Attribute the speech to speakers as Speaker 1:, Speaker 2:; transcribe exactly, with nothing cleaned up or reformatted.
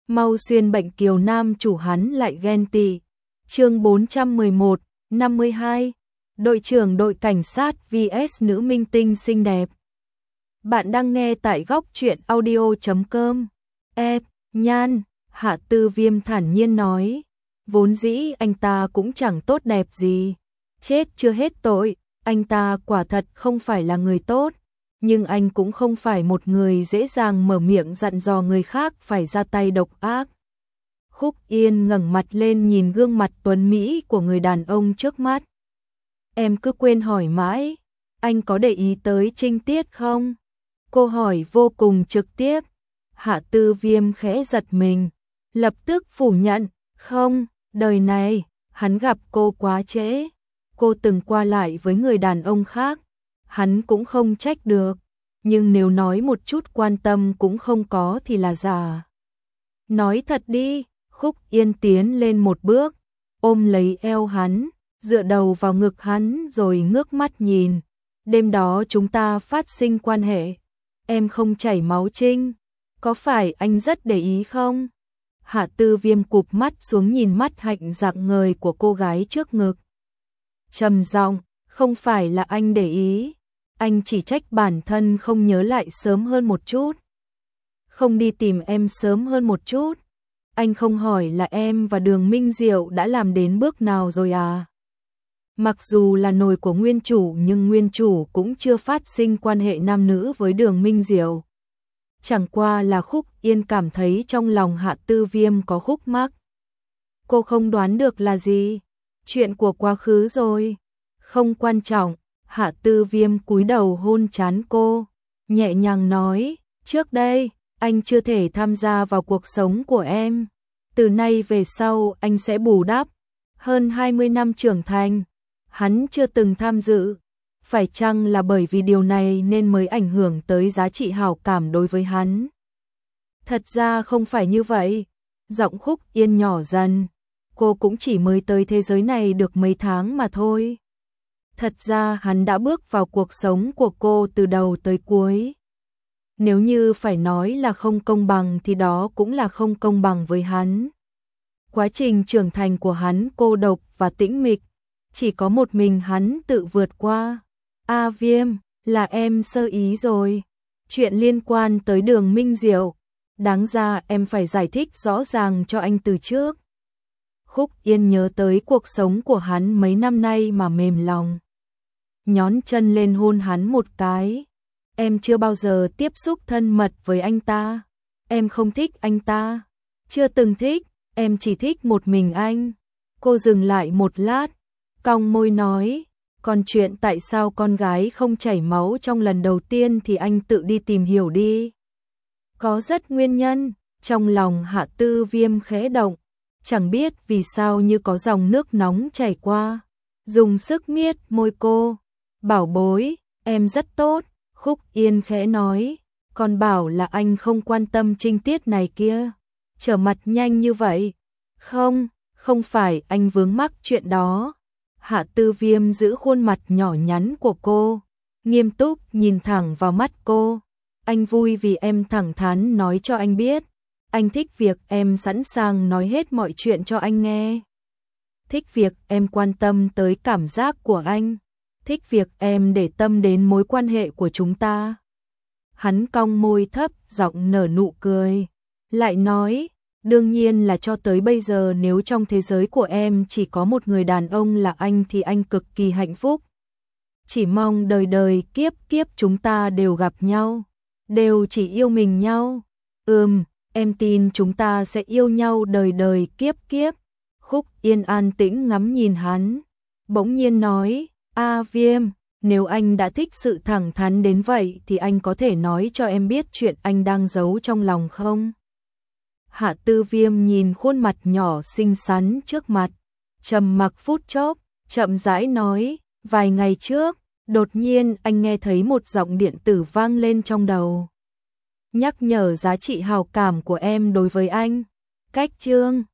Speaker 1: mau xuyên bệnh kiều nam chủ hắn lại ghen tị. Chương bốn trăm mười một, năm mươi hai, đội trưởng đội cảnh sát vs nữ minh tinh xinh đẹp. Bạn đang nghe tại góc truyện audio chấm com. Ed, Nhan, Hạ Tư Viêm thản nhiên nói, vốn dĩ anh ta cũng chẳng tốt đẹp gì, chết chưa hết tội, anh ta quả thật không phải là người tốt, nhưng anh cũng không phải một người dễ dàng mở miệng dặn dò người khác phải ra tay độc ác. Khúc Yên ngẩng mặt lên nhìn gương mặt tuấn mỹ của người đàn ông trước mắt. Em cứ quên hỏi mãi, anh có để ý tới trinh tiết không? Cô hỏi vô cùng trực tiếp. Hạ Tư Viêm khẽ giật mình, lập tức phủ nhận, không, đời này, hắn gặp cô quá trễ. Cô từng qua lại với người đàn ông khác, hắn cũng không trách được, nhưng nếu nói một chút quan tâm cũng không có thì là giả. Nói thật đi. Khúc Yên tiến lên một bước, ôm lấy eo hắn, dựa đầu vào ngực hắn rồi ngước mắt nhìn. Đêm đó chúng ta phát sinh quan hệ, em không chảy máu trinh, có phải anh rất để ý không? Hạ Tư Viêm cụp mắt xuống nhìn mắt hạnh rạng ngời của cô gái trước ngực. Trầm giọng, không phải là anh để ý, anh chỉ trách bản thân không nhớ lại sớm hơn một chút, không đi tìm em sớm hơn một chút. Anh không hỏi là em và Đường Minh Diệu đã làm đến bước nào rồi à? Mặc dù là nồi của nguyên chủ nhưng nguyên chủ cũng chưa phát sinh quan hệ nam nữ với Đường Minh Diệu. Chẳng qua là Khúc Yên cảm thấy trong lòng Hạ Tư Viêm có khúc mắc. Cô không đoán được là gì? Chuyện của quá khứ rồi. Không quan trọng. Hạ Tư Viêm cúi đầu hôn trán cô, nhẹ nhàng nói, trước đây anh chưa thể tham gia vào cuộc sống của em. Từ nay về sau anh sẽ bù đắp. Hơn hai mươi năm trưởng thành, hắn chưa từng tham dự. Phải chăng là bởi vì điều này nên mới ảnh hưởng tới giá trị hảo cảm đối với hắn? Thật ra không phải như vậy. Giọng Khúc Yên nhỏ dần. Cô cũng chỉ mới tới thế giới này được mấy tháng mà thôi. Thật ra hắn đã bước vào cuộc sống của cô từ đầu tới cuối. Nếu như phải nói là không công bằng thì đó cũng là không công bằng với hắn. Quá trình trưởng thành của hắn cô độc và tĩnh mịch, chỉ có một mình hắn tự vượt qua. A Viêm, là em sơ ý rồi. Chuyện liên quan tới Đường Minh Diệu, đáng ra em phải giải thích rõ ràng cho anh từ trước. Khúc Yên nhớ tới cuộc sống của hắn mấy năm nay mà mềm lòng. Nhón chân lên hôn hắn một cái. Em chưa bao giờ tiếp xúc thân mật với anh ta. Em không thích anh ta. Chưa từng thích, em chỉ thích một mình anh. Cô dừng lại một lát, cong môi nói, còn chuyện tại sao con gái không chảy máu trong lần đầu tiên thì anh tự đi tìm hiểu đi. Có rất nguyên nhân. Trong lòng Hạ Tư Viêm khẽ động, chẳng biết vì sao như có dòng nước nóng chảy qua. Dùng sức miết môi cô. Bảo bối, em rất tốt. Khúc Yên khẽ nói, còn bảo là anh không quan tâm trinh tiết này kia. Trở mặt nhanh như vậy. Không, không phải anh vướng mắc chuyện đó. Hạ Tư Viêm giữ khuôn mặt nhỏ nhắn của cô, nghiêm túc nhìn thẳng vào mắt cô. Anh vui vì em thẳng thắn nói cho anh biết. Anh thích việc em sẵn sàng nói hết mọi chuyện cho anh nghe. Thích việc em quan tâm tới cảm giác của anh. Thích việc em để tâm đến mối quan hệ của chúng ta. Hắn cong môi thấp, giọng nở nụ cười. Lại nói, đương nhiên là cho tới bây giờ nếu trong thế giới của em chỉ có một người đàn ông là anh thì anh cực kỳ hạnh phúc. Chỉ mong đời đời kiếp kiếp chúng ta đều gặp nhau, đều chỉ yêu mình nhau. Ừm, em tin chúng ta sẽ yêu nhau đời đời kiếp kiếp. Khúc Yên an tĩnh ngắm nhìn hắn, bỗng nhiên nói, A Viêm, nếu anh đã thích sự thẳng thắn đến vậy thì anh có thể nói cho em biết chuyện anh đang giấu trong lòng không? Hạ Tư Viêm nhìn khuôn mặt nhỏ xinh xắn trước mặt, trầm mặc phút chốc, chậm rãi nói, vài ngày trước, đột nhiên anh nghe thấy một giọng điện tử vang lên trong đầu. Nhắc nhở giá trị hảo cảm của em đối với anh. Cách chương